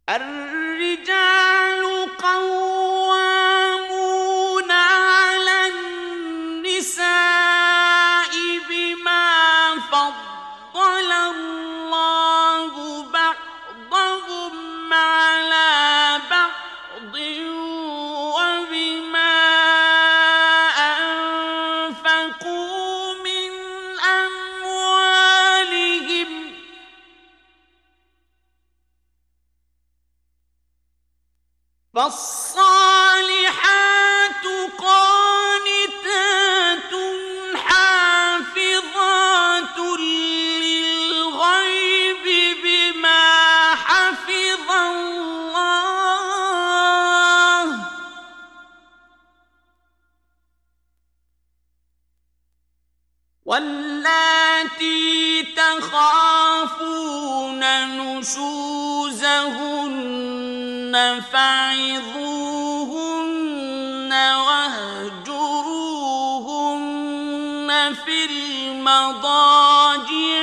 الرجال قوامون على النساء بما فضل الله بعضهم على بعض وبما أنفقوا من أموالهم فالصالحات قانتات حافظات للغيب بما حفظ الله واللاتي تخافون نشوزهن فعظوهن واهجروهن في المضاجع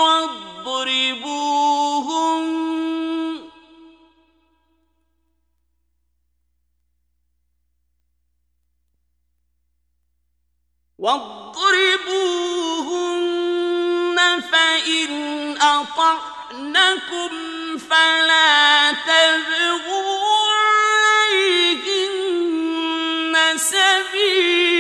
واضربوهن فإن أطعنكم فلا تبغوا عليهن سبيلا